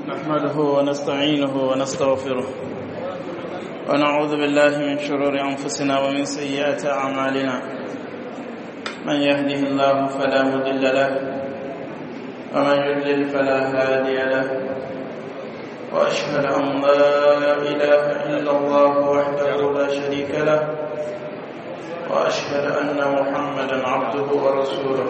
نحمده ونستعينه ونستغفره ونعوذ بالله من شرور أنفسنا ومن سيئات أعمالنا. من يهده الله فلا مضل له ومن يضلل فلا هادي له، وأشهد أن لا إله إلا الله وحده لا شريك له، وأشهد أن محمدا عبده ورسوله.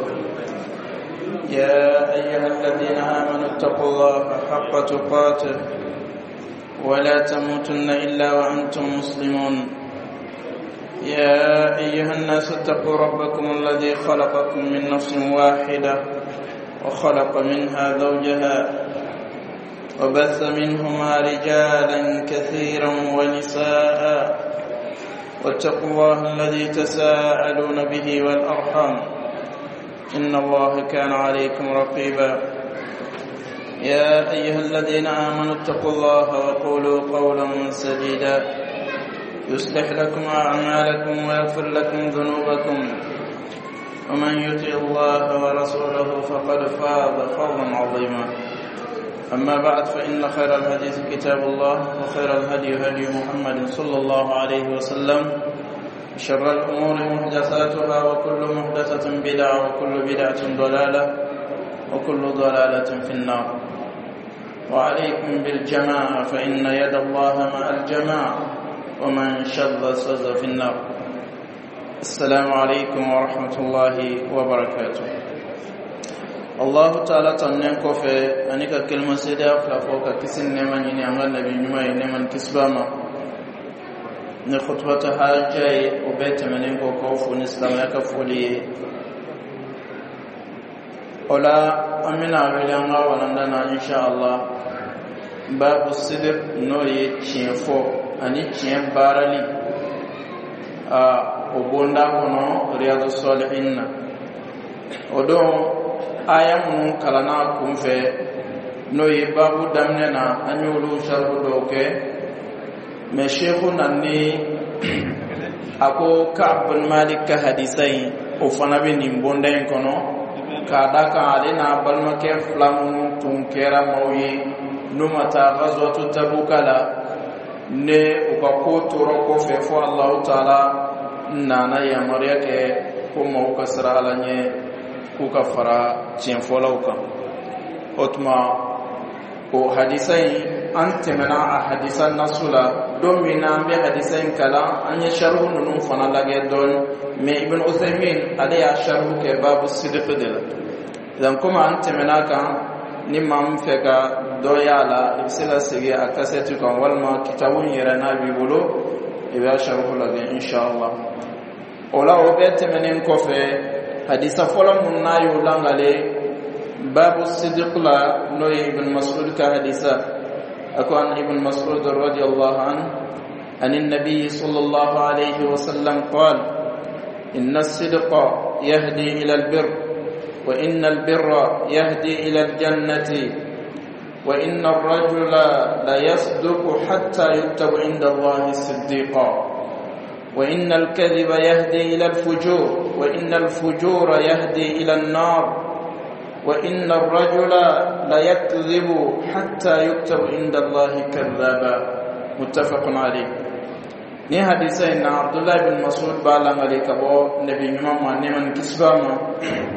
يا أيها الذين آمنوا اتقوا الله حق تقاته ولا تموتن إلا وأنتم مسلمون. يا أيها الناس اتقوا ربكم الذي خلقكم من نفس واحدة وخلق منها زوجها وبث منهما رجالا كثيرا ونساء، واتقوا الله الذي تساءلون به والأرحام، إن الله كان عليكم رقيبا. يا أيها الذين آمنوا اتقوا الله وقولوا قولا سديدا يصلح لكم أعمالكم ويغفر لكم ذنوبكم، ومن يطع الله ورسوله فقد فاز فوزا عظيما. أما بعد، فإن خير الحديث كتاب الله، وخير الهدي هدي محمد صلى الله عليه وسلم، شر الأمور محدثاتها، وكل محدثة بدعة، وكل بدعة ضلالة، وكل ضلالة في النار. وعليكم بالجماعة، فإن يد الله مع الجماعة، ومن شذ سز في النار. السلام عليكم ورحمة الله وبركاته. الله تعالى تنين في أنك كلمة سيدة فلفوك كسن نمان ينعم النبي نمان نمان كسباما ni khutbata hajai ubete menengo kofu ni islam yakafuli ola amina wilanga wanandana inshallah babu sidq noye chiefo ani chien barali obonda kono riyadus salihin odo ayamun kalana kumfe noye babu damnena anyulu sharhu doke me shekhu nanni ako Ka'b bin Malik ka hadisai o fana be nimbonda en kono ka daka alina balmake flamu tunkera mawye numata ghazwatu tabukala ne ko toro ko fe fo Allah taala nana ya mariyake ko mo kasra alanye ku kafara cin folauka otma o hadisai antemena a hadisan nasula domina be hadisan kala anya sharhu nunun fana lage don me ibn Uthaymin ale ya sharhu ke babu sidq dela dan kuma antemena kan nimam feka doyala ibsila sige akaseti kan walma kitabun yara nabi bolo iba sharhu lage inshallah ola obetemenen ko fe hadisa fola mun nayo langale باب الصدق لا نوي ابن مسعود كحديثا أكون ابن مسعود رضي الله عنه عن النبي صلى الله عليه وسلم قال: إن الصدق يهدي إلى البر، وإن البر يهدي إلى الجنة، وإن الرجل لا يصدق حتى يكتب عند الله صديقا، وإن الكذب يهدي إلى الفجور، وإن الفجور يهدي إلى النار، وإن الرجل لا يكذب حتى يكتب عند الله كذابا. متفق عليه. ni hadisa ina Abdullah bin Mas'ud bala ngalika bo nabi nyuma neman kisbama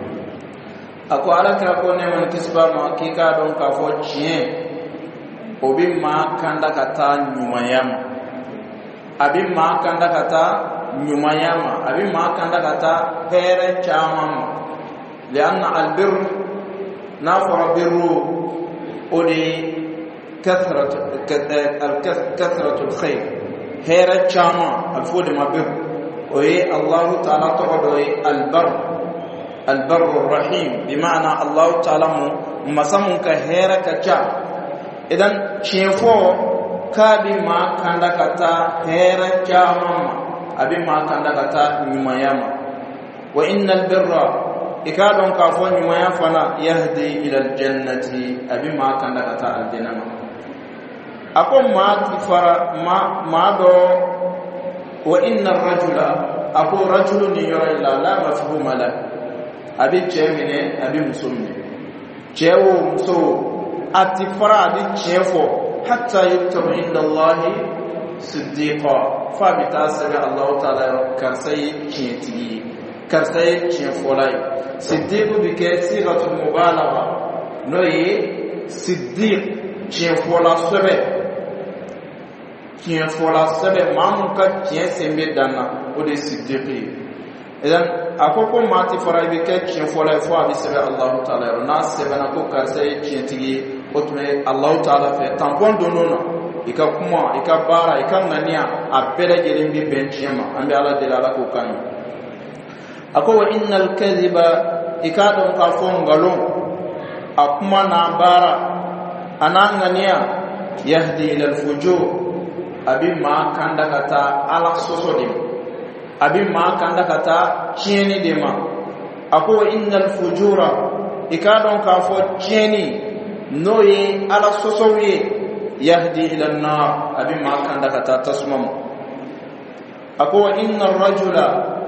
ako alaka ko neman kisbama kika don ka fo chien obi ma kanda kata nyuma yama abi ma kanda kata nyuma yama abi ma kanda kata pere chama lianna albir نافع برو أولي كثرة الخير هيرا جامع الفول ما بر وهي الله تعالى تقول البر الرحيم، بمعنى الله تعالى مسمونك هيرا كجا. إذن شيفو كابي ما كان كتا هيرا جامع أبي ما كان كتا نمياما. وإن البر ikadon kafon yuma ya fana yahdi ila aljannati abi ma kan daga ta aljanna akon ma kifara ma do wa inna ar-rajula ako rajulun yura la mafhuma la abi chemine abi musumni chewo muso atifara di chefo hatta yuktabu inda Allah siddiqa fa bita sabi Allah ta'ala karsai chiyati karsai chifolai siddiqu bi kasiratu mubalagha noyi siddiq chifola sebe mamun ka chiye sembe dana o de siddiqi idan akoko mati farai bi ke chifola fo abi sabi Allah ta'ala na sebe na ko karsai chiyati otme Allah ta'ala fe tampon donona ika kuma ika bara ika ngania apere jelimbi benchema ambe ala delala ko kan ako wa innal kadhiba ikadon ka fongalo akuma na bara anangania yahdi ila alfujur abi ma kanda kata ala sosodim abi ma kanda kata chieni dema ako wa innal fujura ikadon ka fo chieni noye ala sosowie yahdi ila an-nar abi ma kanda kata tasmam ako inna ar-rajula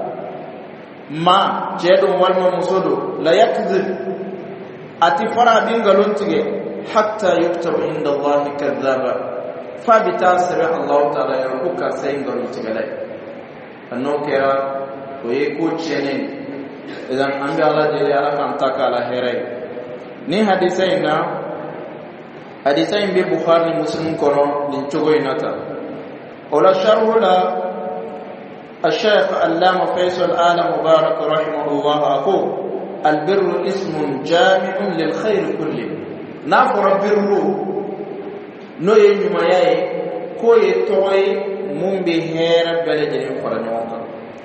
ma jedo walma musodo la yakzib atifara bingalontige hatta yuktabu inda Allah kadhaba fa bitasra Allah ta'ala yakuka sayingalontige lai annokera oye ko chenen idan ambi Allah de ala kan takala herai ni hadisaina hadisain bi Bukhari Muslim kono din chogoinata ola sharhula الشيخ علامة فيصل آل مبارك رحمه الله أقول البر اسم جامع للخير كله نافر البر نوي نماياي كوي توي ممبي هيرب بلجين فرنوكا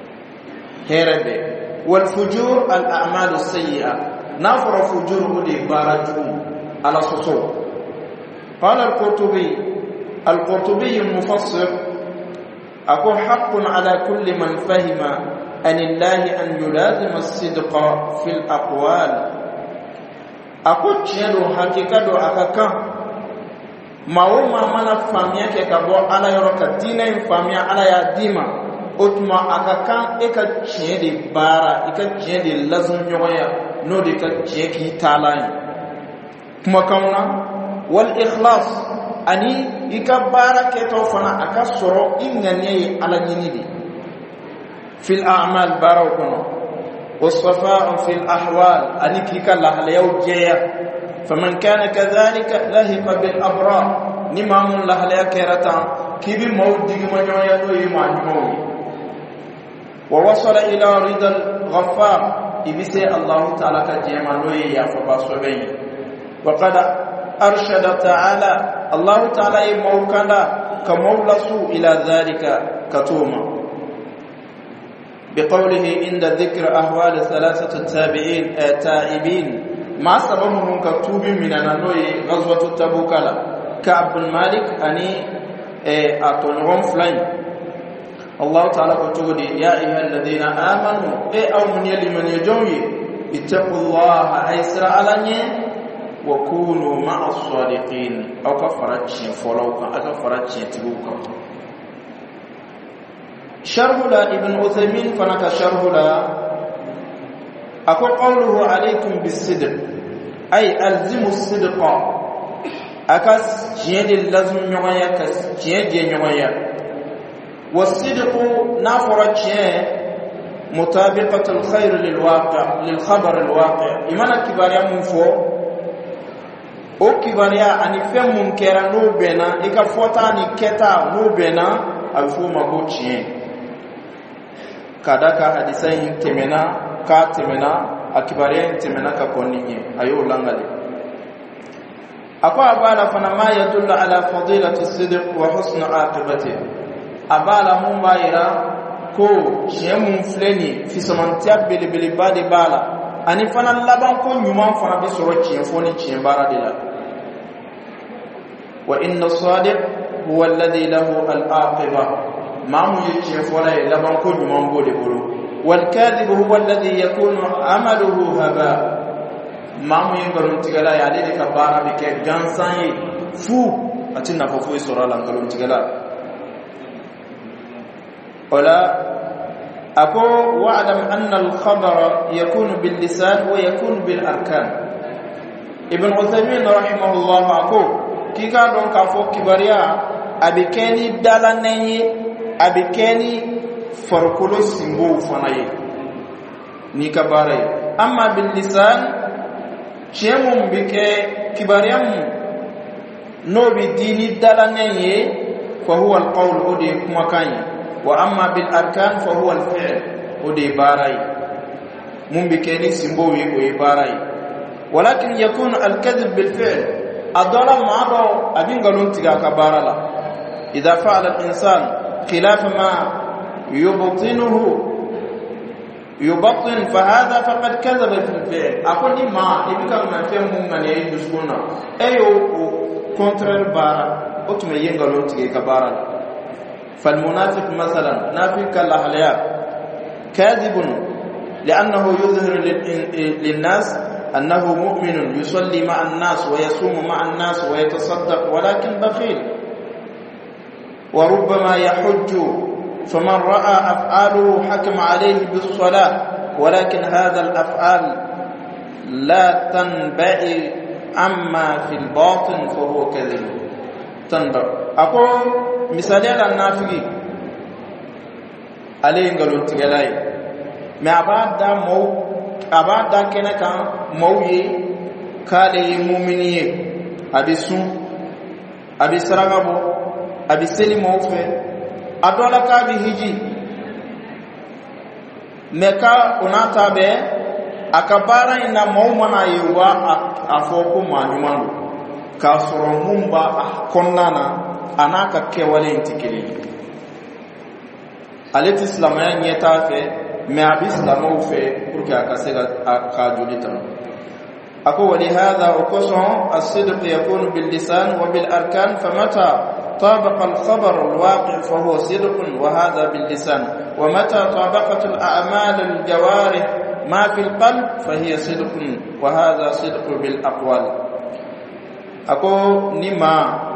هيرب والفجور الأعمال السيئة نافر فجور ودي بارجون على صصور قال القرطبي المفسر أقول حق على كل من فهم أن الله أن يلازم الصدق في الأقوال أقول شنو حقيقة أكاكا ما هو ما منا فاميا كابو على يروك دينا فاميا على يديما أتما أكاكا إكا شندي بارا إكا شندي لازم يويا نودي إكا شندي تالاي كما كونا والإخلاص ani ikabara keto fana akasoro ingani ala nyinidi fil a'mal barakono wasafa'u fil ahwal ani kika la halayu jeya faman kana kadhalika lahiqa bil abrar nimamun la halaya kerata kibi mawdigi manyoya no yima nyumo wa wasala ila ridal ghaffar ibise Allah ta'ala ka jema no ya fa basobe wa qad أرشد تعالى الله تعالى موكلا كمولسو إلى ذلك كتوما بقوله عند ذكر أهوال ثلاثة التائبين ما سببهم كتوب من النوي غزوة تبوك كعب بن مالك أني أتونهم فلين الله تعالى كتب يا أيها الذين آمنوا أو من يلي من يجوي اتقوا الله أيسر على وكونوا مع الصادقين أو كفرت فلوكا أو كفرت تبوكا شرح ابن عثيمين فنك شرح أكو قوله عليكم بالصدق أي ألزموا الصدق أكس جيد اللزم نغايا كس جيد نغايا والصدق نافرت مطابقة الخير للواقع للخبر الواقع إيمان كبار يمفو o kibariya ani fem mun kera no bena e ka fota ni keta no bena alfu mako chien kadaka hadisai temena ka temena akibariya temena ka konni ayo langale akwa abala fana ma yadullu ala fadilati as-sidq wa husn aqibati abala hum bayira ko chemun fleni fi samantia belebele bade bala ani fana laban ko nyuma fana bi soro chien foni chien bara de la wa inna as-sadiq huwa alladhi lahu al-aqiba ma mu chien fona laban ko nyuma ngode bolo wal kadhib huwa alladhi yakunu amaluhu haba ma mu yingaron tigala ya de ka bara bi ke gansan fu atinna fo fu soro la ngalon tigala wala أكو واعلم أن الخبر يكون باللسان ويكون بالأركان ibn Uthaymin rahimahullah ako kika don ka fo kibariya abikeni dalanenye abikeni farkulo simbo fanaye ni kabare amma bil lisan chemum bike kibariyam no bi dini dalanenye fa huwa al qawl udi kuma kanye wa amma bil arkan fa huwa al fi'l udi barai mum bikeni simbo wi ko barai walakin yakun al kadhib bil fi'l adala ma'ado abin galon tiga kabara la idha fa'ala al insan khilaf ma يبطن فهذا فقد كذب في الفعل اقول ما يبقى ما فهم من يدسكنا ايو كونترال بارا اوتما ينغلون تيجي كبارا فالمنافق مثلا نافق الاحلياء كاذب لانه يظهر للناس انه مؤمن يصلي مع الناس ويصوم مع الناس ويتصدق ولكن بخيل وربما يحج فمن رأى أفعاله حكم عليه بالصلاة ولكن هذا الأفعال لا تنبئي عما في الباطن فهو كذب تنبئ أقول مثالي على النافقي عليه نقولون تقلائي ما أبعد دا كنكا موي كالي مؤمنية أبي سون أبي سرغبو أبي سلي موفي adola ka bi hiji meka unata be akabara ina maumana yewa afoko manyumanu ka soro mumba konnana anaka kewale intikili aleti islamaya nyeta fe me abi islamu fe pour que akasega akajulita ako wali hadha ukoson as-sidq yakunu bil lisan wa bil arkan famata طابق الخبر الواقع فهو صدق وهذا باللسان ومتى طابقت الأعمال الجوارح ما في القلب فهي صدق وهذا صدق بالأقوال أكو نما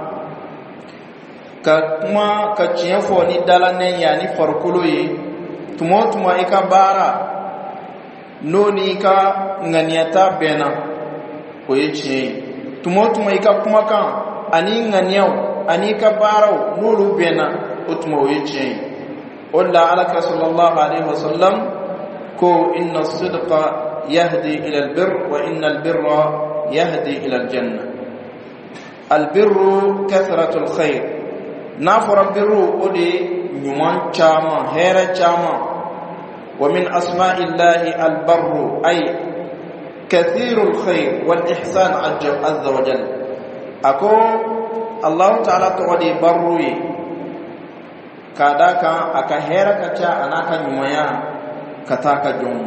كما كتشيفو ندالانين يعني فرقلوي تموتما إكا بارا نوني إكا نغنيتا بينا ويتشي تموتما إكا كمكا أني نغنيو anika baraw nulu bena utma wichi walla alaka sallallahu alaihi wasallam ko inna as-sidqa yahdi ila al-birr wa inna al-birra yahdi ila al-janna al-birru kathratu al-khair nafara birru odi nyuman chama hera chama wa min asma'illahi al-barru ay kathiru al-khair wal ihsan azza wa jalla ako Allah ta'ala to wadi barruyi kadaka aka hera kacha anaka nyumaya kataka jomo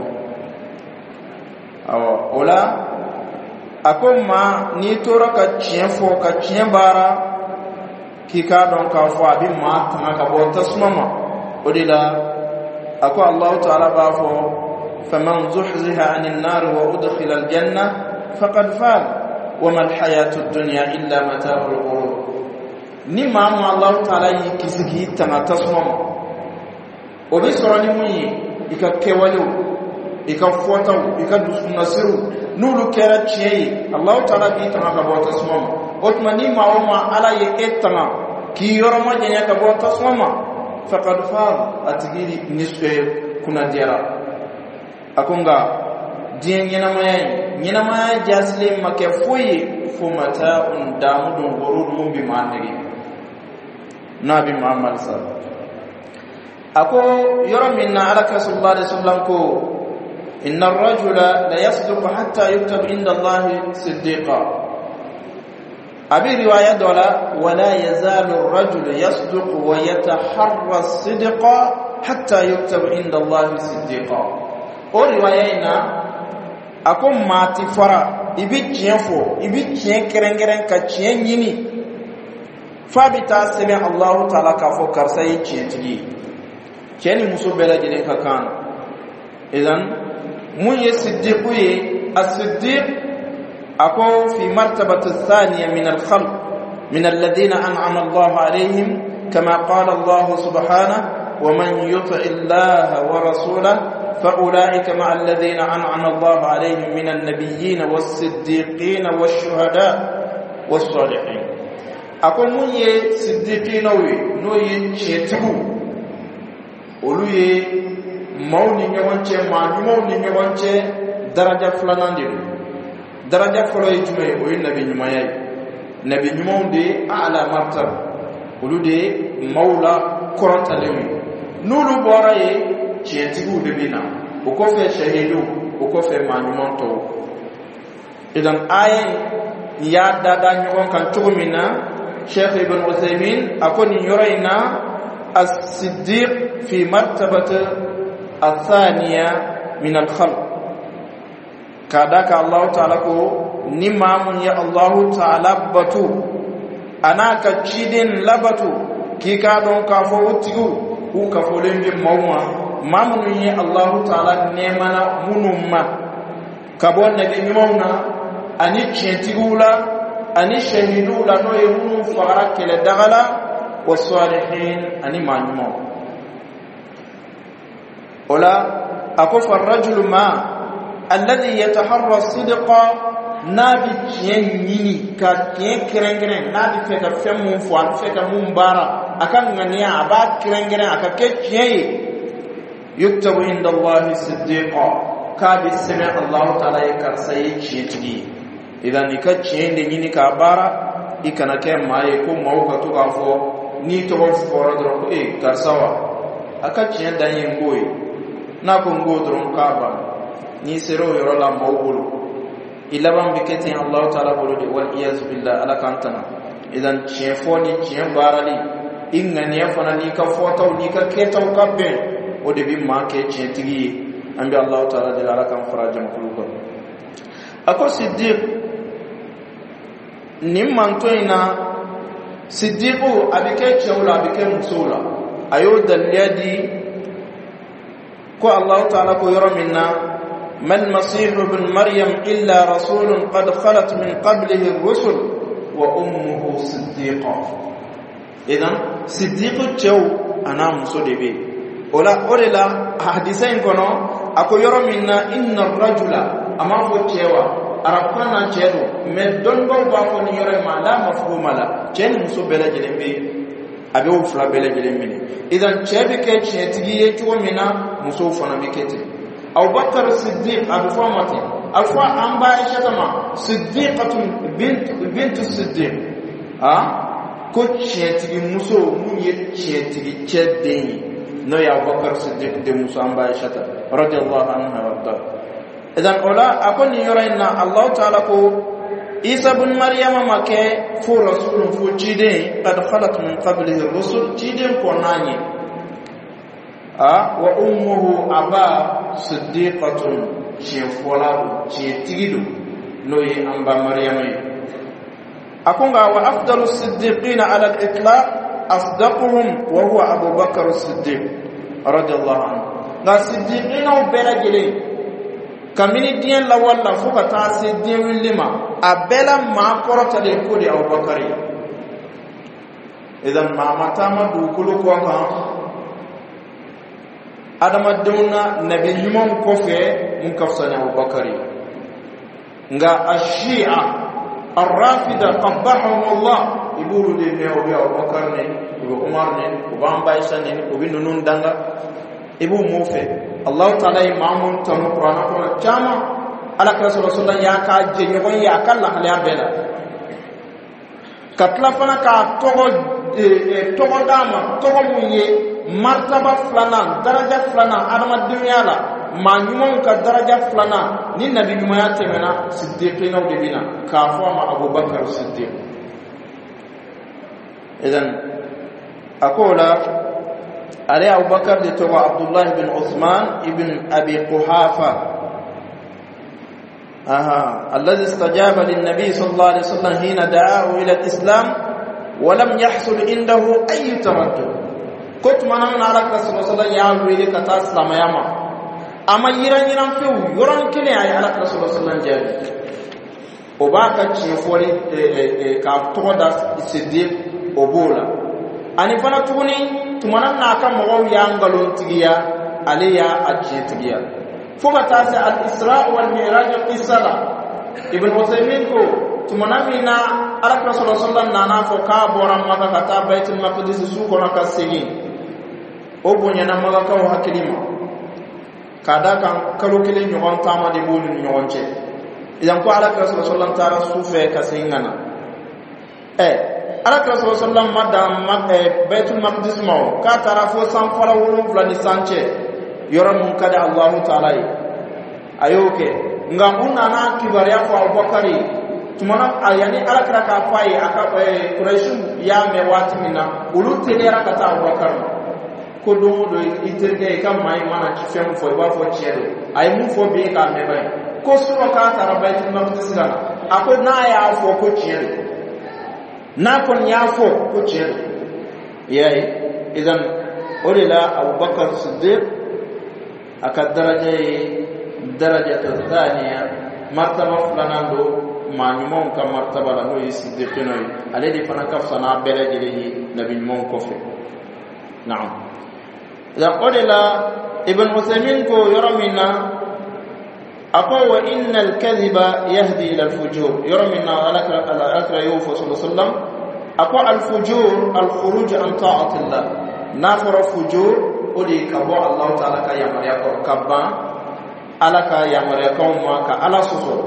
awa ola akoma ni tora ka chienfo ka chienbara kika don ka fo abi ma tama ka bo tasmama odila ako Allah ta'ala ba fo faman zuhziha 'anil nar wa udkhila al-janna faqad faz وما الحياة الدنيا إلا متاع الغرور نما الله تعالى يكسكي تما تصمم وبسرني مني يككوالو يكفوتو يكدسنسرو نولو كراتشي الله تعالى بي تما كبو تصمم وتمني ما وما على يتما كي يرما جنيا كبو تصمم فقد فاض اتغيري نسبه كنا ديرا اكونغا dien nyina maya jaslim make foyi fumata undamudun gorudum bi manhigi nabi muhammad sallallahu ako yoro minna alaka sallallahu alaihi wasallam ko inna ar-rajula la yasduqu hatta yuktab inda allahi siddiqa abi riwaya dola wala yazalu ar-rajulu yasduqu wa yataharra as-sidqa hatta yuktab inda allahi siddiqa o riwaya ina akon mati fara ibi tienfo ibi tien kerengeren ka tien yini fabita sami Allah ta'ala ka fo karsa yi tientigi keni muso bela jine ka kan idan mun yi siddiqu yi as-siddiq ako fi martabati thaniya min al-khalq min alladhina an'ama Allah alayhim kama qala Allah subhanahu wa man yuti Allah wa rasulahu فأولئك مع الذين أنعم الله عليهم من النبيين والصديقين والشهداء والصالحين أقول من صديقين نوي شيتو أولوي مولي نيوانشي مولي نيوانشي درجة فلان دي درجة فلان يجمعي وين نبي نيوانشي نبي نيوانشي أعلى مرتب أولوي مولا كرة لوي نولو بوراي شيتو دبنا وكوفي شهيدو وكوفي مانيمونتو إذن آية يا دادا نيوان كان تغمينا شيخ ابن عثيمين أكون يرينا الصديق في مرتبة الثانية من الخلق كذاك الله تعالى كو نمام يا الله تعالى بتو أنا كتشيدين لبتو كي كادون كافو تيو هو كفولين بموما مامن يا الله تعالى نيمانا منوما كابون نبي نمونا أني تشيتيولا أني شهيدولا نو يمون فغرك لدغلا والصالحين أني ما نمو ولا أكف الرجل ما الذي يتحرى الصدق نابي تينيني كتين كرنجرين نابي فيك فمون فوان فيك مبارا أكان غنيا أبا كرنجرين أكاكي تيني يكتب عند الله صديقا كابي سمع الله تعالى يكرسي تيني إذا نكا تيني نيني كابارا إكنا كيم ما يكون موكا تغافو ni togo fora dron karsawa akati yanda yengoi na ko ngodron kaba ni sero yoro la mawulu ilaban biketi Allah taala bolo de wal iyaz billah ala kantana idan chefoni chen barali ingani afana ni ka fotaw ni ka ketaw kabbe o de bi ma ke chentigi ambi Allah taala de ala kan farajam kuluko ako siddiq nimmantoina siddiqu abike chawla abike musula ayo daliyadi ko Allah ta'ala ko yoro minna mal masih ibn maryam illa rasulun qad khalat min qablihi ar-rusul wa ummuhu siddiqa idan siddiqu chaw ana musodebe ola orela hadisain kono ako yoro minna inna ar-rajula ama fo chewa arabana chedo me don go ba ko ni yore ma la mafhuma la chen muso bela jelembe abe o fla bela jelembe idan chebe ke chetigi ye to mina muso fana bikete Abu Bakr Siddiq abu famati alfa amba shatama siddiqatun bint Siddiq ko chetigi muso munye chetigi chedeni no ya Abu Bakr Siddiq de muso amba shata radiyallahu anha warda idan ola akoni yorayna Allah ta'ala ko Isa ibn Maryam make fu rasulun fu chide qad khalat min qablihi ar-rusul chide ko nani wa ummuhu aba siddiqatun chefola chetigidu noyi amba Maryam akunga wa afdalus siddiqina ala al-itlaq asdaquhum wa huwa Abu Bakr as-Siddiq radiyallahu anhu ga siddiqina berajile kamini dien la walla fuka ta se dien lima abela ma korota le ko di Abu Bakr idan ma mata ma du kulu ko ha adama dewna nabi nyumon ko fe mun kafsana Abu Bakr nga ashia arrafida qabbahum Allah ibulu de me Abu Bakr ne Abu Umar ne Abu Ambaisha ne Abu Nunun danga ibu mufe Allah ta'ala imamun tamu Qur'an ko chama ala ka sallallahu ya ka je nyon ya kala hale abela katla fana ka togo dama togo munye martaba flana daraja flana adama dunya la ma nyumon ka daraja flana ni nabi nyumaya temena siddiqina de bina ka fa ma Abu Bakr Siddiq idan akola علي أبو بكر لتوى عبد الله بن عثمان ابن أبي قحافة الذي استجاب للنبي صلى الله عليه وسلم حين دعاه إلى الإسلام ولم يحصل عنده أي تردد كنت منامن على رسول الله صلى الله عليه وسلم كتاسلام ياما أما يران فيو يران كلي على رسول الله صلى الله عليه وسلم وباكا تشيفوري كافتودا الصديق وبولا ani fana tuguni tumana na ka mo ya ngalon tigiya aliya ajitiya fuka tasi al-isra wal mi'raj qissala ibn Uthaymeen ko tumanamina ala rasulullah sallallahu nana fo ka boram maka kata baitul maqdis su ko na kasigi o bonya na maka ka hakilima kada kan kalo kile nyon tama de bolu nyonche idan ko ala rasulullah sallallahu ta'ala sufe kasingana ala rasulullah sallallahu madam baitul maqdis mo ka tarafo san fara wulu fulani sanche yoro mun kada allah ta'ala ayoke ngam unana kibariya fa abubakari tumana ayani ala ka fai aka quraishu ya me watimina ulu telera kata abubakar ko do iterge kam mai mana chifem fo ba fo chero ay mu fo be ka me bay ko suro ka tara baitul maqdis gana ako na ya fo ko chero na kon ya fo ko chero yayi idan ulila abubakar siddiq aka daraja thaniya martaba flanando manyumon ka martaba la no siddiqino aledi fana kafsana bele jeli nabi mon ko fe na'am إذا قال ابن عثيمين كو يرمينا أقوى وإن الكذب يهدي إلى الفجور يرمينا على أكرا يوفو صلى الله عليه وسلم أقوى الفجور الخروج عن طاعة الله نافر الفجور أولي كبو الله تعالى كيامر يكو كبا على كيامر يكو ماك على سفر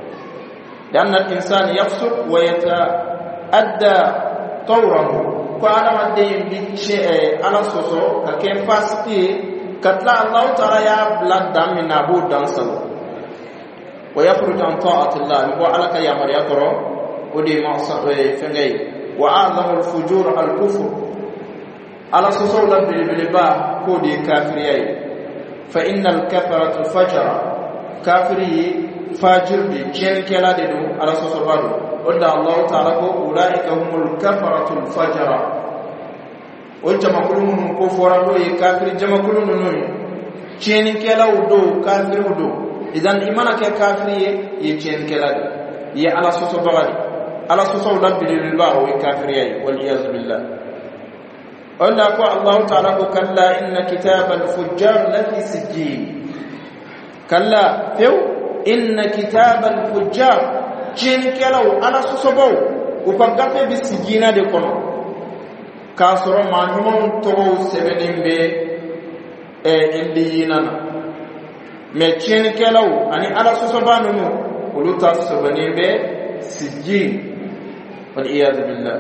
لأن الإنسان يفسق ويتأدى طوره ko adama de biche ala soso ka ke fasiki katla allah ta'ala ya bladda min abu dansal wa yakhruju an ta'ati allah wa ala ka ya mariya koro odi ma sabe fengay wa a'zamu al-fujur al-kufr ala soso la bil ba ko di kafiriyai fa innal kafaratu fajara kafiri fajir bi jen kala de do ala soso badu wanda Allah ta'ala ko ulaika humul kafaratul fajara o jama kulun ko forado e kafir jama kulun no cheni kala udo kafir udo idan imana ke kafir ye cheni kala ye ala soso bagadi ala soso bil ba o kafir ye wal iyaz billah wanda ko Allah ta'ala ko kalla inna kitabal fujjar lafi sijjin kalla few inna kitabal fujjar cheni kelaw ala sosobo upagafe bisigina de kono kasoro manumon to sebenimbe indiyinana me cheni kelaw ani ala sosobanu no uluta sebenimbe sijin wal iyad billah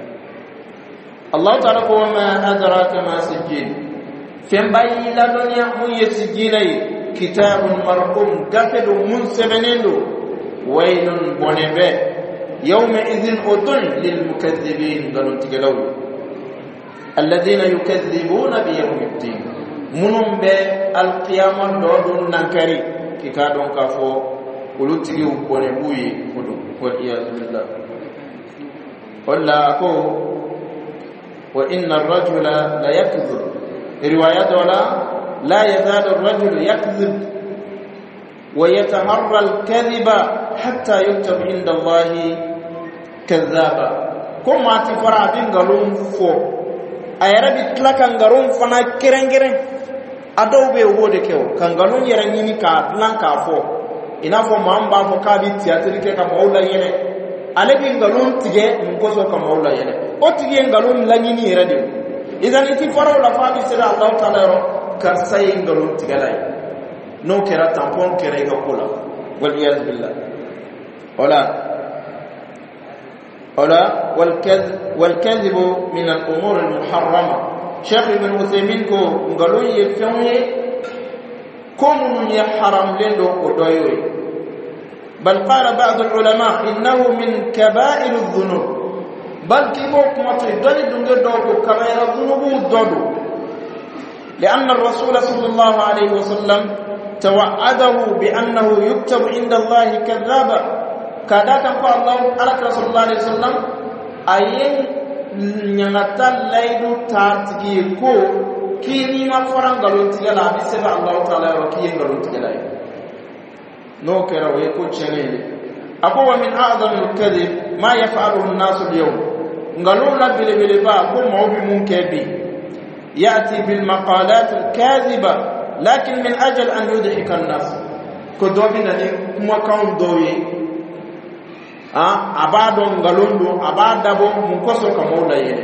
Allah ta'ala ko ma adraka ma sijin fembayi la dunya mun yesijinai kitabun marqum gafedo mun sebenendo ويل بونبه يومئذ أذن للمكذبين قالوا تقلوا الذين يكذبون بيوم الدين منهم بالقيامة دون ننكري كادون كافو قلوا تقلوا بونبوي والعياذ بالله ولا أقول وإن الرجل لا يكذب رواية ولا لا يزال الرجل يكذب ويتمر الكذب حتى يكتب عند الله كذابا كما تفرادين غلوم فو ayarabi tla kangaron fana kerengere adobe wode kew kangalon yerangini ka blanka fo ina fo mamba fo ka bi tiatri ke ka maula yene alebi ngalon tige ngoso ka maula yene o tige ngalon langini yerade idan iti faro la fa bi sira allah taala ro kar say ngalon tige lay no kera tampon kera ga kula wal iyaz billah ولا والكذب من الأمور المحرمة شيخ ابن عثيمين كو قالوا يفهمه كم يحرم له ودويوي بل قال بعض العلماء إنه من كبائر الذنوب بل كيبوك مطردني دنجر دوكو كبائر الذنوب ودودو لأن الرسول صلى الله عليه وسلم توعده بأنه يكتب عند الله كذابا kadaka ko Allah ala sallallahu alaihi wasallam ayen nyangata laidu tartigi ko kini ma forangalo tigala bi seba Allah taala wa kiyen galo tigala no kera we ko chenele apo wa min a'zam al-kadhib ma yaf'aluhu an-nas al-yawm ngalo la bile ba ko mawbi mun kebi yati bil maqalat al-kadhiba lakin min ajal an yudhika an-nas ko dobina ni kuma kaun doyi abado ngalondo abadabo mun koso ka mawla yele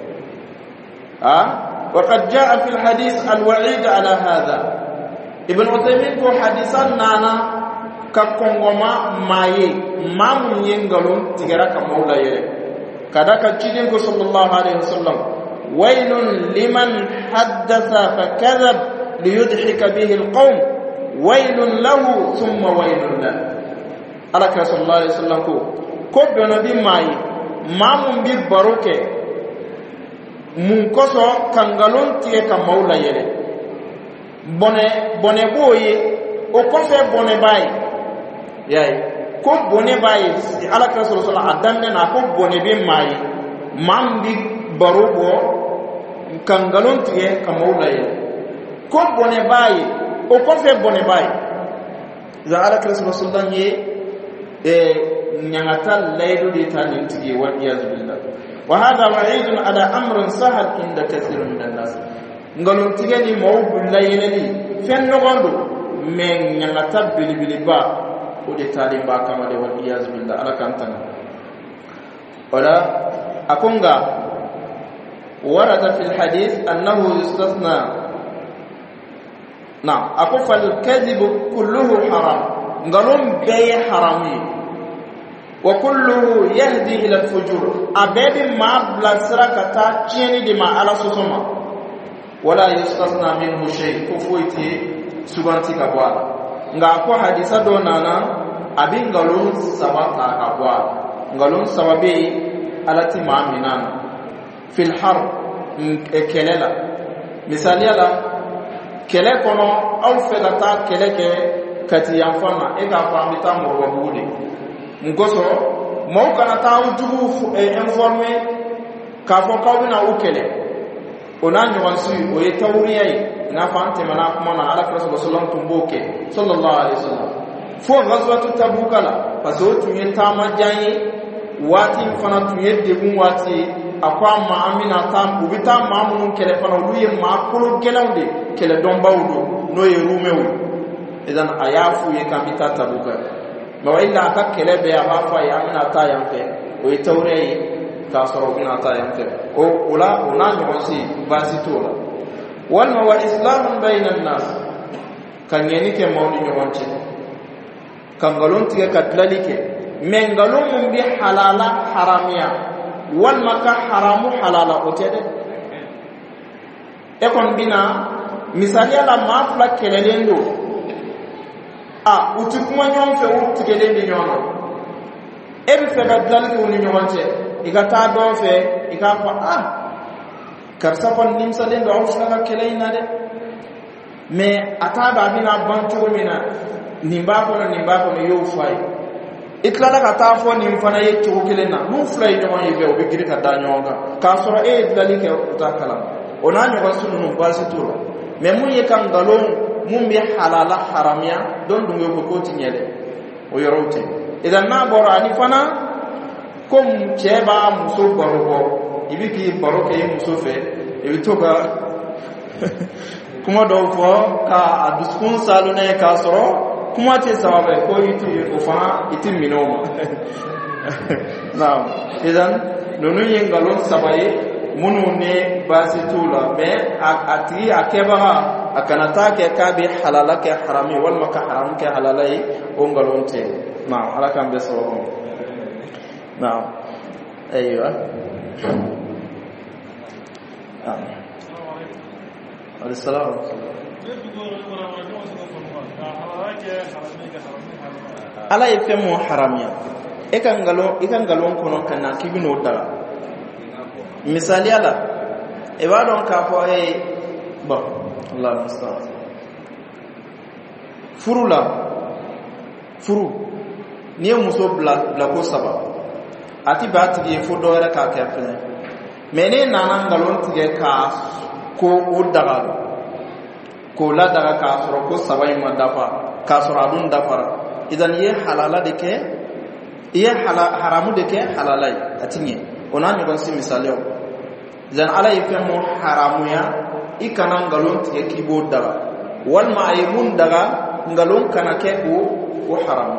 وقد جاء في الحديث الوعيد على هذا ابن عثيمين ko hadisan nana ka kongoma maye mamun yengalon tigara ka mawla yele kada ka cidin ko sallallahu alaihi wasallam wailun liman haddatha fakadhab liyudhika bihi alqawm wailun lahu thumma wailun la alaka sallallahu alaihi wasallam ko nabi maye mamun bi baroke mun koso kangalon tie ka mawla yele bone boye o ko fe bone bay yayi ko bone bay ala ka sallallahu adanne na ko bone be may mambi barugo kangalon tie ka mawla yele ko bone bay o ko fe bone bay za ala ka sallallahu ye nyangata laydo de tanin tigi wa iyaz billah وهذا وعيد على أمر سهل عند كثير من الناس نقولون تيجي موضوع لينني فين نقولو من ينتبه بالبلبا ودي تعليم باكما ده والعياذ بالله على كانتنا ولا أكونغا ورد في الحديث أنه يستثنى نعم أقول فالكذب كله حرام نقولون بي حرامي وكله يهدي الى الفجور ابد ما بلسركتا تشيني دي ما على سوسما ولا يستثنى منه شيء كفويتي سبانتي كبوا ngako hadisa donana abin galon sabata kabwa galon sababe alati ma'minana fil har kelela misali ala kele kono aw felata keleke kati yanfana e ga famita mo wabudi ngoso mo kana taw jugu informé ka fo kawbina ukele onanyo wansu o yetawriyai na fante mana kuma na ala rasul sallallahu alaihi wasallam fo ghazwatu tabukala faso tunye tama janye wati fana tunye degun wati akwa ma amina tam ubita ma mun kele fana luye ma kolo gelawde kele dombawdo no yerumewu idan ayafu ye kamita tabukala ma illa ka kelebe ya hafa ya amina ta yanfe o itawrei ka soro bina ta yanfe o ula ona nyosi basitola wal ma wa islamun bainan nas kan yeni ke mawni nyonche kan galon tige katlalike men galon mun bi halala haramiya wal maka haramu halala otede e kon bina misali ala mafla kelelendo utikuma nyonfe utigele ndi nyono ebi fega dal ko ni nyonche igata do fe igapa karsa kon nimsa den do awsha kele ina de me ataba bina bantu mina nimba ko no yo fay itlala ka ta fo nim fana yetti ko kele na lu flay no yebe o bigiri ka danyonga ka soro dali ke utakala onanyo ko sunu basituro me mun ye kan galon mun bi halala haramiya don dungo ko kotinyele o yorote idan na borani fana kom cheba muso borogo ibiki boroke muso fe ibitoka kuma do fo ka aduskun salune ka soro kuma te sawabe ko yitu ko fana itimminoma naam idan nonu yengalon sabaye munu ne basitula me ati akeba akanata ke kabi halala ke harami wal maka haram ke halalai ongalonte naam alakan beso naam aywa السلام ala ife mo haramia ikan galon kono kana kibino dala misali ala e wadon ka fo ba Allah musta'an furu ni muso bla ko saba ati ba ti fo do ra ka ka fene mene nanan galon tige ka ko udaga ko la daga ka soro ko sabai ma dafa ka soro adun dafara idan ye halala deke ye haramu deke halalai atinye onani gon si misalio zan ala ife mo haramu ya ikanan galon tige kibo daga wal ma'aymun daga ngalon kana ke ko haram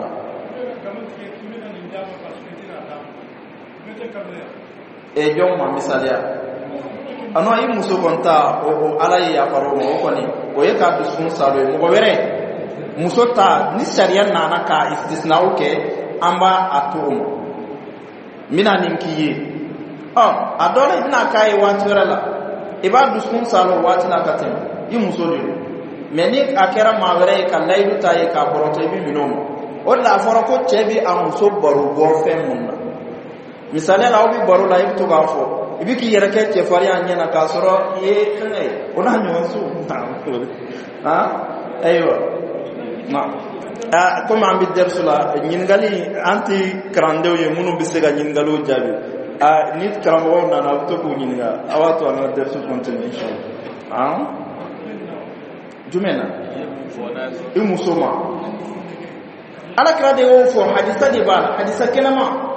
e jomma misalia ano ay muso konta o ala ya faro mo ko ni o ye ka dusun salo mo ko were muso ta ni sharia nana ka istisna'u ke amba atum mina ninkiye adole ina kai wati wala iba dusun salo wati na katem yi muso de meni akera mawere ka laidu taye ka boroto ibi minomo o la faro ko chebi am so baru go fem munna misale la obi baru la ibto ga fo ibi ki yere ke che fari anya na ka soro ye tane ona nyonsu aywa na comme ambi dersula nyingali anti krandeo ye munu bisega nyingalo jabi nit karamo na na to ko nyinga awato na dersu continue inshallah jumena imusoma ala krade o fo hadisa de bal hadisa kenama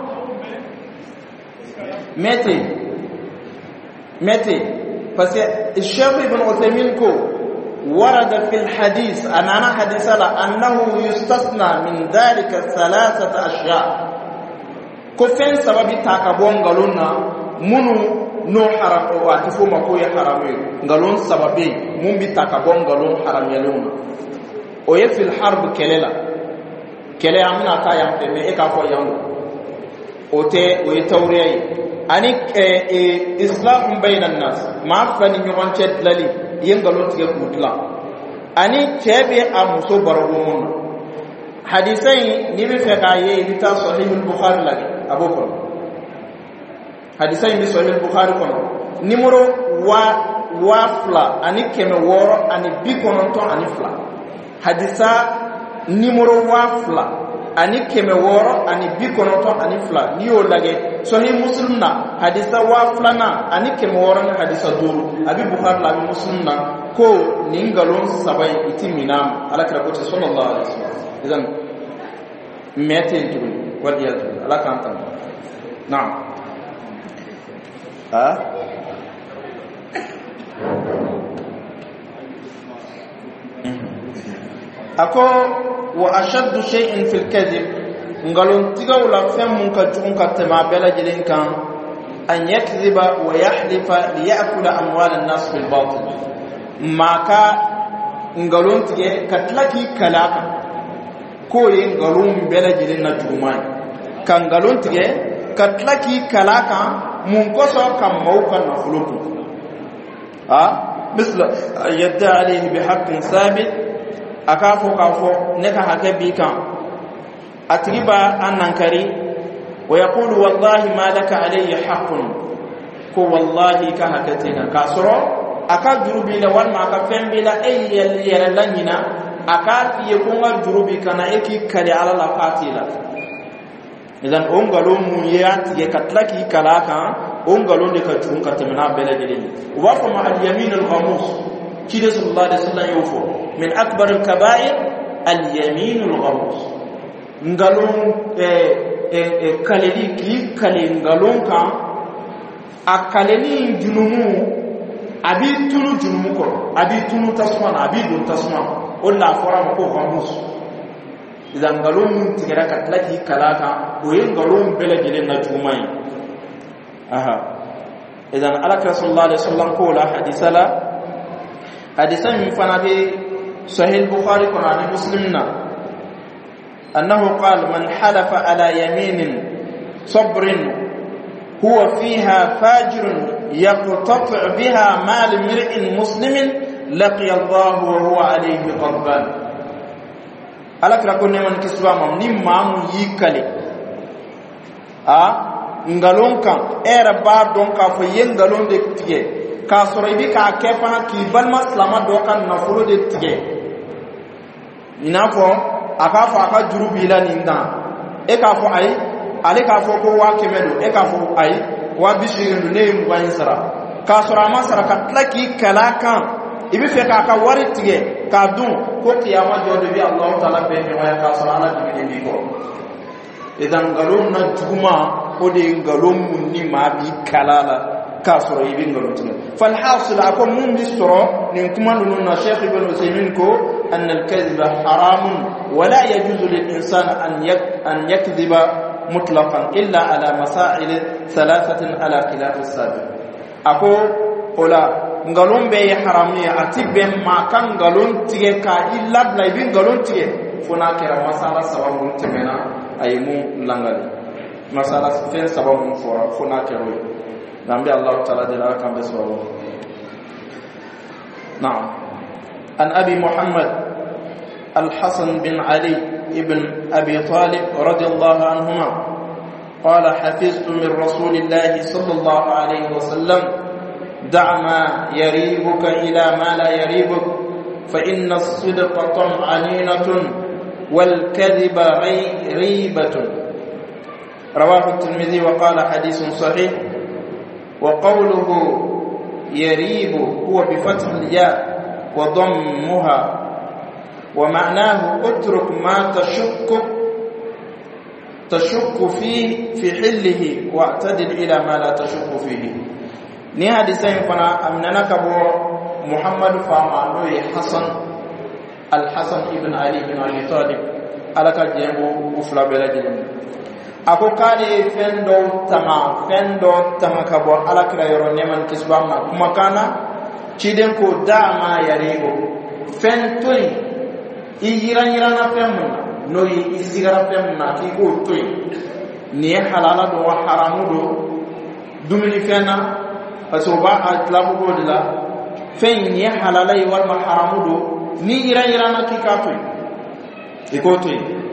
mete parce que Cheikh Ibn Uthaymeen ko ورد في الحديث أنا حديث أنه يستثنى من ذلك 3 أشياء كفين سبب تاكبون غلونا منو نو حرام واتفو مكو يحرامي غلون سببي من بتاكبون غلون حرام يلون وي في الحرب كللا كلا امنا تا يامتمي اكافو يامو اوتي وي توري اني اسلام بين الناس ما فني نيون تشدلالي ينغلون تيغ مطلق اني تشبي امسو برغومون حديثين نيبي فقايه بتا صحيح البخاري لك ابو بكر حديثين بصحيح البخاري كون نيمورو وافلا اني كيمه وورو اني بيكونونتو اني فلا حديثا نيمورو وافلا اني كيمه وورو اني بيكونونتو اني فلا نيو لاغي صحيح مسلم نا حديثا وافلا نا اني كيمه وورو حديثا دورو ابي بخاري لا مسلم نا كو نينغالون سباي اتمينام على كربوت صلى الله عليه وسلم اذا متى تقول ودي على كانتم نعم ako wa ashaddu shay'in fil kadhib ngalon tigawla fem ka jun ka tema bela jilin kan an yakdhiba wa yahlifa li ya'kula amwal an-nas bil batil maka ngalon tige katlaki kalaka ko yin ngalon bela jilin na jumai kan ngalon tige katlaki kalaka mun koso kan maukan na fulutu misla yadda alayhi bi haqqin sabit akafo kafo neka hakabi kan atriba annankari wa yaqulu wallahi ma laka alayhi haqqun ko wallahi ka hakatina kasro aka jurubi la wal ma ka fembi la ayyal yaralanyina aka fiye kunga jurubi kana eki kale ala la fatila idan ongalo mun yati ye katlaki kalaka ongalo ne ka jurun ka temna bela geleni wa fa ma al yamin al ghamus kide sallallahu alaihi wasallam yofo min akbar al kaba'ir al yamin al ghamus ngalon kaleli ki kale ngalon ka akaleni junumu abi tunu junumu ko abi tunu tasman abi dun tasman olla fara ko ghamus idan ngalon tigara katlaki kalaka o yin ngalon bela gelen na jumai idan alaka sallallahu alaihi wasallam ko la hadisala hadisan min fanabi sahih bukhari qur'ani muslimna annahu qala man halafa ala yaminin sabrin huwa fiha fajirun yaqtatu' biha mal mir'in muslimin laqiya Allah wa huwa alayhi qadban alaka ko ne man kisbamam nim mamu yikale ngalon kan era ba don ka fo yen ngalon de tige ka soro bi ka kefa ki ban maslama do kan na fulo de tige ina fo aka fo aka jurubi la ninda e ka fo ai ale ka fo ko wa kemedo e ka fo ai wa bishiru ne mu ban sara ka soro ma sara ka tlaki kala kan ibi fe ka wari tige ka dun ko kiyama jodo bi Allah taala be me wa ka soro ala bi ko idan galon na juma ko de galon munni ma bi kalala كاسر يبين قلتنا فالحاصل أكون من بسرعة نكمل لنا شيخ ابن عثيمين أن الكذب حرام ولا يجوز للإنسان أن يكذب مطلقا إلا على مسائل ثلاثة على خلاف السابق أكو ولا ngalon be harami atibe ma kan ngalon tige ka illa blay bi ngalon tige fona kera masala sababu temena ayimu langali masala fen sababu fona kero nambi Allah taala de la kan beso na'am an abi muhammad al-hasan bin ali ibn abi talib radiyallahu anhuma qala hafiztu min rasulillahi sallallahu alayhi wa sallam دع ما يريبك إلى ما لا يريبك فإن الصدق طمأنينة والكذب ريبة رواه الترمذي وقال حديث صحيح وقوله يريب هو بفتح الياء وضمها ومعناه اترك ما تشك فيه في حله واعتدل إلى ما لا تشك فيه ni hadisain fana amnana kabo Muhammad fama noy Al-Hasan ibn Ali ibn Abi Talib alaka jembo ufla belaje ako kale fendo tama kabo alakra yoro neman kisbama kuma kana ciden ko dama yaribo fentoy iyiran na femu noy isigara femu na ki ko toy ni halala do haramu do dumini fena fasoba atlabu bodila fen ni halalai wal maharamudo ni ira na kikato ikoto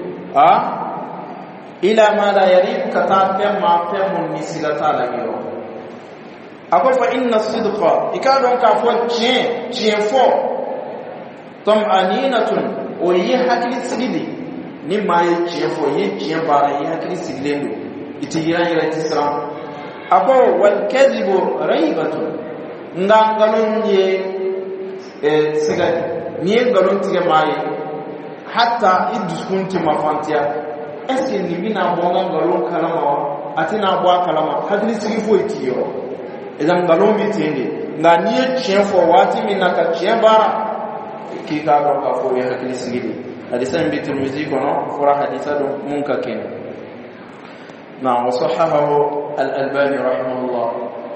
ila ma la yarib kata ma mun misilata la giro ako fa inna sidqa ikadon ka fo chien fo tom aninatun o yi hakili sigidi ni ma yi chien fo yi chien bara yi hakili sigilendo iti ira tisra ako wal kadhibu raibatu ngangalon ye sigadi ni ngalon tige mai hatta iduskunti mafantia eske ni bina bonga ngalon kalama atina bwa kalama hadri sigi fo itiyo idan ngalon bitende ngani chien fo wati minaka chien bara kika ka fo ya hadri sigi hadisa mbitul muziko no fura hadisa do munka ken نعم وصححه الألباني رحمه الله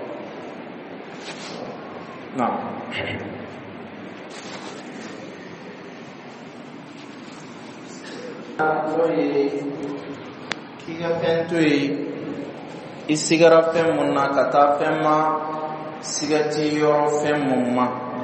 نعم kiga fentui isigara femuna kata femma sigati yoro femmuma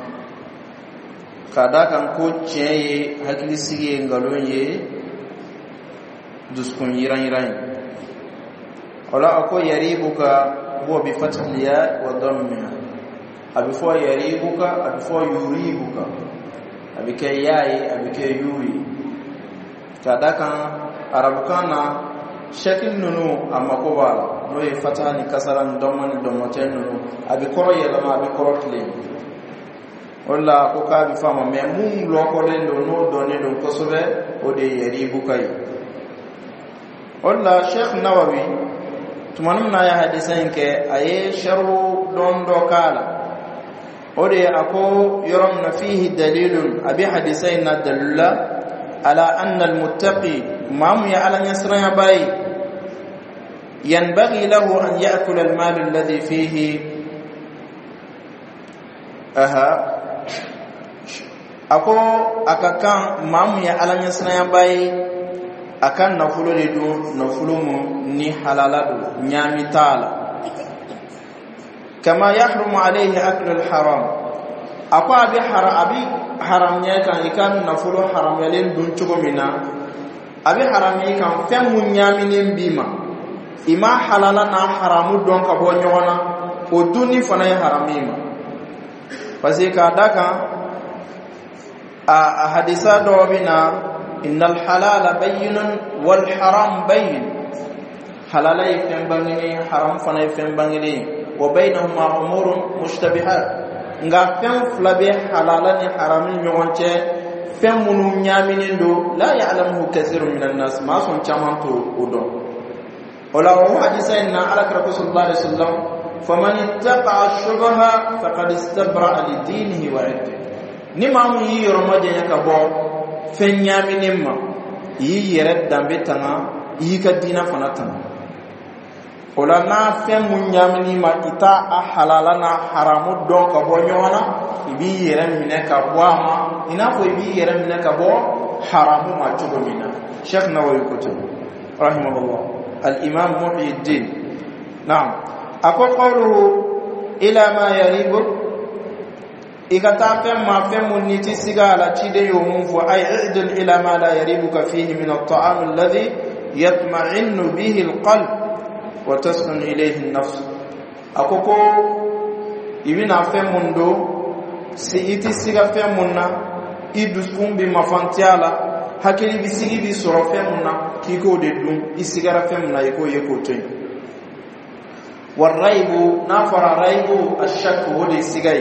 kada kan ko ceye hakili sige ngalonye duskun yiran ولا أكو يريبك هو بفتح الياء وضمها أبفو يريبك أبفو يريبك أبك ياي أبك يوري كذا arabukana shakil nunu amma ko bala no e fatani kasaran domani domoten nunu abi koro yelama abi koro tle walla ko ka bi fama me mum lo ko le no doni do ko sobe o de yari bukai walla sheikh nawawi tumanum na ya hadisan ke aye sharu don do kala o de ako yoram na fihi dalilun abi hadisain na dalila ala anna almuttaqi مام يعلن يسرى باي ينبغي له أن يأكل المال الذي فيه أكو أكاكان مام يعلن يسرى باي أكان نفلو لدو نفلو ني حلالة نيامي تالا كما يحرم عليه أكل الحرام أكو أبي حرام يكان يكان نفلو حرام يلين دون تقومنا abi harami kan fem munyaminin bima ima halala na haramu don ka bo nyona o duni fana ya haramima pasi ka daka a hadisa do bina innal halala bayyinun wal haram bayyin halala fem bangini haram fana fem bangini wa bainahuma umurun mushtabihat nga fem flabe halala ni harami nyonche femunu nyaminin do la ya'lamuhu kathirun minan nas ma son chamanto odo ola wa hadisa inna ala rasul sallallahu alaihi wasallam faman ittaqa ash-shubha faqad istabra'a li dinihi wa 'irdihi ni mamu yi yoromaje yaka bo fenyami nimma yi yere dambe tanga yi ka dina fanatan ola na fe munyami ni ma ita a halala na haramu don ka bo nyona ibi yere mine ka bo ama ina ko ibi yere mine ka bo haramu ma tugo mina Sheikh Nawawi kutub rahimahullah al-Imam Muhyiddin na'am ako qawluhu ila ma yaribu ikata fem ma fem muniti sigala chide yomun fo ay i'dil ila ma la yaribuka fihi min at-ta'am alladhi yatma'innu bihi al-qalb wa tasqun ilayhi an-nafs akoko ibina fem mundo si iti siga fem munna iduskum bi mafantiala hakili bisigi bi soro fem munna kiko de dum isigara fem munna yeko yeko tin والريب نافر ريب الشك ودي سيغاي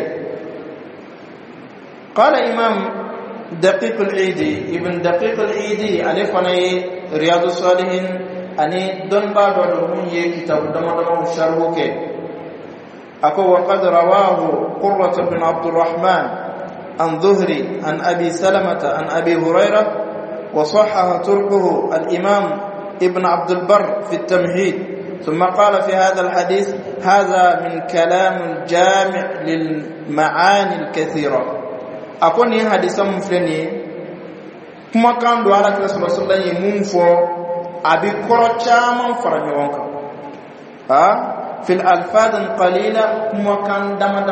قال امام دقيق العيدي ابن دقيق العيدي الفني رياض الصالحين اني دون با دو من كتاب دما شرحه اكو وقد رواه قرة بن عبد الرحمن عن ظهري عن ابي سلمة عن ابي هريرة وصحح تركه الامام ابن عبد البر في التمهيد ثم قال في هذا الحديث هذا من كلام الجامع للمعاني الكثيرة أكون حديثا مفلني كما كان دوارك رسول الله صلى الله عليه وسلم أبي كرة من فرنيوانك في الألفاظ قليلة كما كان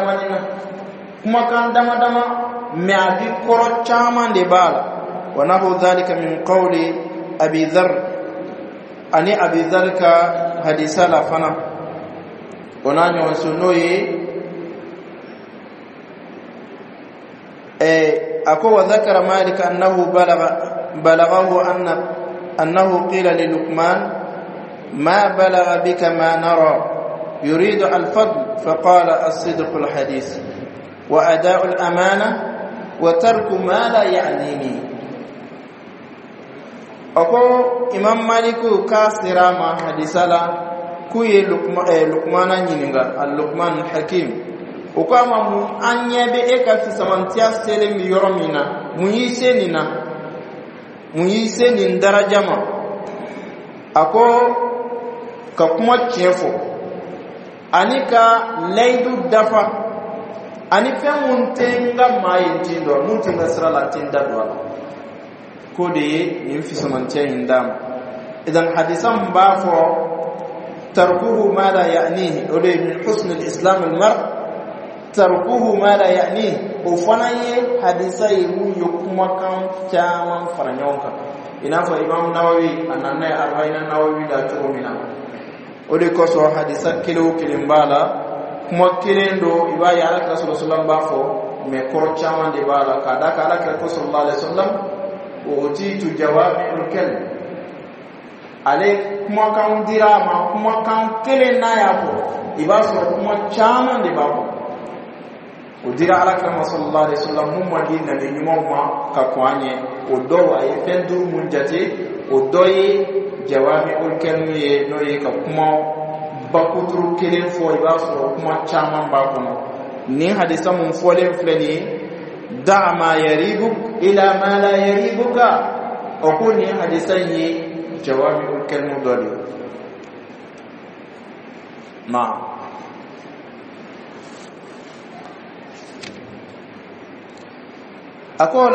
دم ما أبي كرة من دبال ونحو ذلك من قول أبي ذر أني أبي ذر حديثا لا فنا ونانيو وسنوي أكو وذكر مالك أنه بلغه أنه قيل للقمان ما بلغ بك ما نرى يريد الفضل فقال الصدق الحديث وأداء الأمانة وترك ما لا يعنيني ako imam maliku kasira ma hadisala kuye lukmana nyininga al-luqman al-hakim ukama mu anyebe eka fi samantia sele mi yoromina muyise ni darajama ako ka kuma chefo anika laidu dafa anifa muntenga mayintindo muntenga srala tindadwa kode yin fi samantiya hindam idan hadisan ba fo tarkuhu ma la ya'nihi ode min husn al-islam al-mar tarkuhu ma la ya'nihi o fanaye hadisai mu yokuma kan chaman faranyonka ina fa imam nawawi ananne arbaina nawawi da turumina ode ko so hadisa kilo kilimbala kuma kilendo iba ya ala rasulullah ba fo me ko chaman de bala kada kala ko sallallahu alaihi wasallam otitu jawami'ul kalim ale kuma kan dira ma kuma kan kele na yabo ibaso kuma chama de babo odira ala kama sallallahu alaihi wasallam mun madina ne nyuma ma ka kwanye odo ay fendu mun jate odoye jawami'ul kalim ye no ye ka kuma bakutru kele fo ibaso kuma chama babo ni hadisa mun fole fleni دع ما يريبك إلى ما لا يريبك أقول حديثي جوامع الكلم ضريب نعم أقول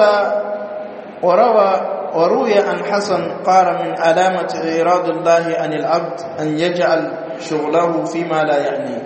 وروي عن حسن قال من علامة إراد الله عن العبد أن يجعل شغله فيما لا يعنيه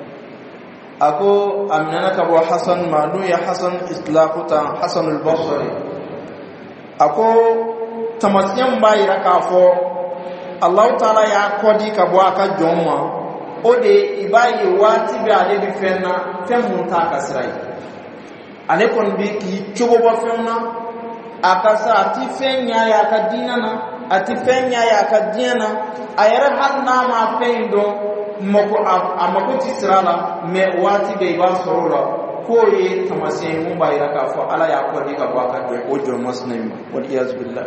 ako amnana kabo hasan manu ya hasan islaquta hasan al-basri ako tamasiyan bayira kafo Allah taala ya kodi kabo aka jomma ode ibaye wati bi ade bi fenna femun ta kasrai ale kon bi ki chobo ba fenna akasa ati fenya ya kadinana ati fenya ya kadina ayara hanna ma fendo moko amako tisrala me wati be ba sorora ko ye tamase mun bayira ka fo ala ya ko di ka baka do o jo muslim wal iyaz billah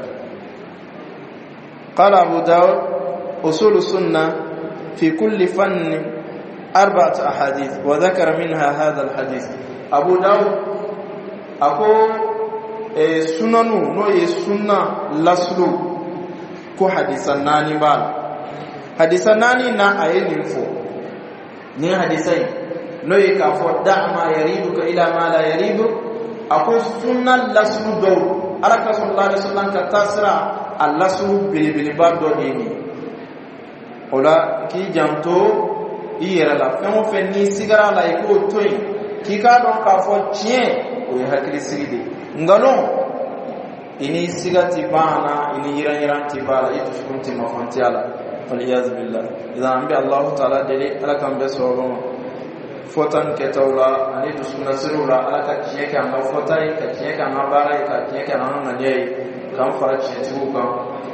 qala abu daud usul sunnah fi kulli fann 4 أحاديث وذكر منها هذا الحديث. أبو داود أكو سننو نو سنة لسلو كو حديثا ناني بال حديثا ناني نا أين فو ني حديثين نو يكافو دع ما يريدك إلى ما لا يريدك أكو سنة لسلو دو أرك صلى الله عليه وسلم كتاسرا اللسلو بلبلباب دو ديني ولا كي جانتو iyera la fɛn o fɛn ni sigara la i k'o to yen k'i k'a dɔn k'a fɔ tiɲɛ o ye hakilisigi de nkalon i ni siga ti ban na i ni yiran ti ban la i dusukun ti mafantiya la waliyazu billah idan an bɛ Allahu taala deli ala k'an bɛ sɔrɔ ma fɔta ni kɛtaw la ani dusukunnasiriw la ala ka tiɲɛ kɛ an ka fɔta ye ka tiɲɛ kɛ an ka baara ye ka tiɲɛ kɛ an ka ŋaniya ye k'an fara tiɲɛtigiw kan.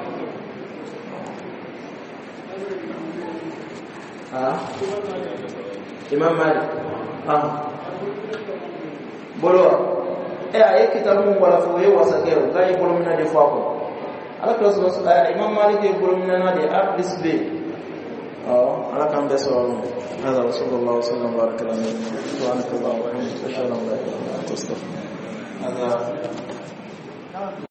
Imam Malik bolo ay kitabu wala fo ye wasakero kay bolo mina de fako ala ko Imam Malik e bolo mina na de ablis be ala kam be so hada rasulullah sallallahu alaihi wa sallam wa ala alihi wa sahbihi wa sallam.